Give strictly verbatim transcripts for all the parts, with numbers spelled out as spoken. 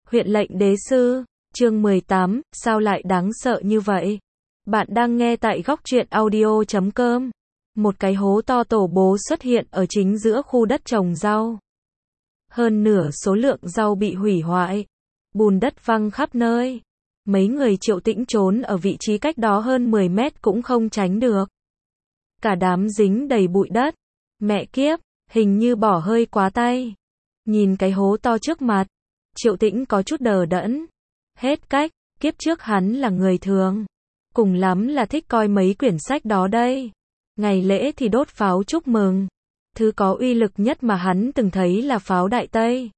Huyện lệnh đế sư, chương mười tám, sao lại đáng sợ như vậy? Bạn đang nghe tại góc truyện audio chấm com. Một cái hố to tổ bố xuất hiện ở chính giữa khu đất trồng rau. Hơn nửa số lượng rau bị hủy hoại. Bùn đất văng khắp nơi. Mấy người Triệu Tĩnh trốn ở vị trí cách đó hơn mười mét cũng không tránh được. Cả đám dính đầy bụi đất. Mẹ kiếp, hình như bỏ hơi quá tay. Nhìn cái hố to trước mặt, Triệu Tĩnh có chút đờ đẫn. Hết cách, kiếp trước hắn là người thường. Cùng lắm là thích coi mấy quyển sách đó đây. Ngày lễ thì đốt pháo chúc mừng. Thứ có uy lực nhất mà hắn từng thấy là pháo Đại Tây.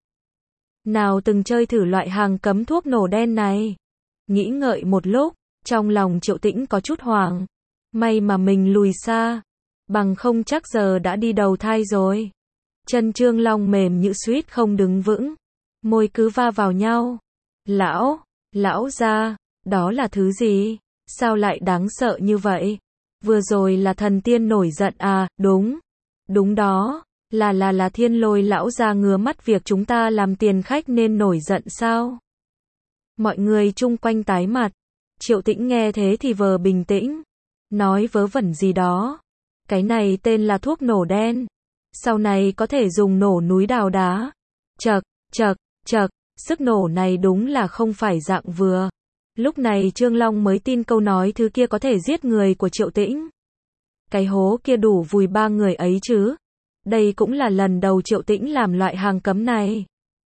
Nào từng chơi thử loại hàng cấm thuốc nổ đen này. Nghĩ ngợi một lúc, trong lòng Triệu Tĩnh có chút hoảng. May mà mình lùi xa. Bằng không chắc giờ đã đi đầu thai rồi. Chân Trương Long mềm như suýt không đứng vững. Môi cứ va vào nhau. Lão, lão gia, đó là thứ gì? Sao lại đáng sợ như vậy? Vừa rồi là thần tiên nổi giận à, đúng. Đúng đó, là là là Thiên Lôi lão gia ngứa mắt việc chúng ta làm tiền khách nên nổi giận sao? Mọi người chung quanh tái mặt. Triệu Tĩnh nghe thế thì vờ bình tĩnh. Nói vớ vẩn gì đó. Cái này tên là thuốc nổ đen. Sau này có thể dùng nổ núi đào đá. Chậc, chậc, chậc, sức nổ này đúng là không phải dạng vừa. Lúc này Trương Long mới tin câu nói thứ kia có thể giết người của Triệu Tĩnh. Cái hố kia đủ vùi ba người ấy chứ. Đây cũng là lần đầu Triệu Tĩnh làm loại hàng cấm này.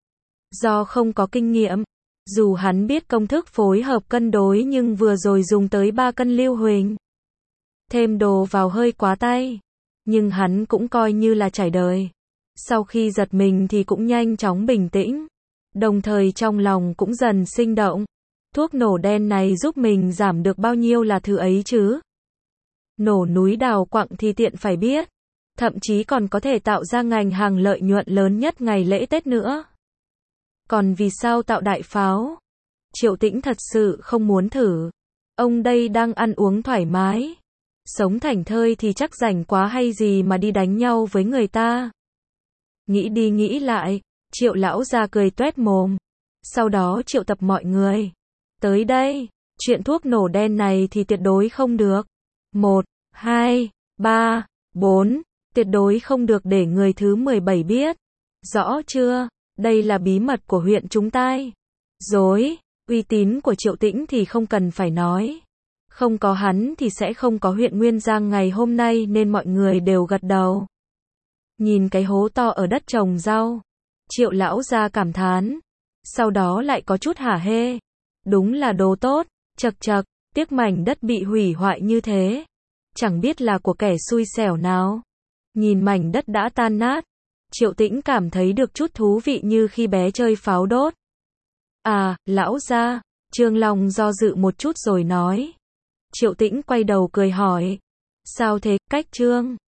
Do không có kinh nghiệm, dù hắn biết công thức phối hợp cân đối nhưng vừa rồi dùng tới ba cân lưu huỳnh. Thêm đồ vào hơi quá tay. Nhưng hắn cũng coi như là trải đời. Sau khi giật mình thì cũng nhanh chóng bình tĩnh. Đồng thời trong lòng cũng dần sinh động. Thuốc nổ đen này giúp mình giảm được bao nhiêu là thứ ấy chứ? Nổ núi đào quặng thì tiện phải biết. Thậm chí còn có thể tạo ra ngành hàng lợi nhuận lớn nhất ngày lễ Tết nữa. Còn vì sao tạo đại pháo? Triệu Tĩnh thật sự không muốn thử. Ông đây đang ăn uống thoải mái. Sống thảnh thơi thì chắc rảnh quá hay gì mà đi đánh nhau với người ta. Nghĩ đi nghĩ lại, Triệu lão ra cười toét mồm. Sau đó triệu tập mọi người. Tới đây, chuyện thuốc nổ đen này thì tuyệt đối không được. Một, hai, ba, bốn, tuyệt đối không được để người thứ mười bảy biết. Rõ chưa? Đây là bí mật của huyện chúng ta. Dối, uy tín của Triệu Tĩnh thì không cần phải nói. Không có hắn thì sẽ không có huyện Nguyên Giang ngày hôm nay nên mọi người đều gật đầu. Nhìn cái hố to ở đất trồng rau, Triệu lão gia cảm thán. Sau đó lại có chút hả hê. Đúng là đồ tốt, chậc chậc, tiếc mảnh đất bị hủy hoại như thế. Chẳng biết là của kẻ xui xẻo nào. Nhìn mảnh đất đã tan nát, Triệu Tĩnh cảm thấy được chút thú vị như khi bé chơi pháo đốt. À, lão gia, Trương Long do dự một chút rồi nói. Triệu Tĩnh quay đầu cười hỏi. Sao thế, cách Trương?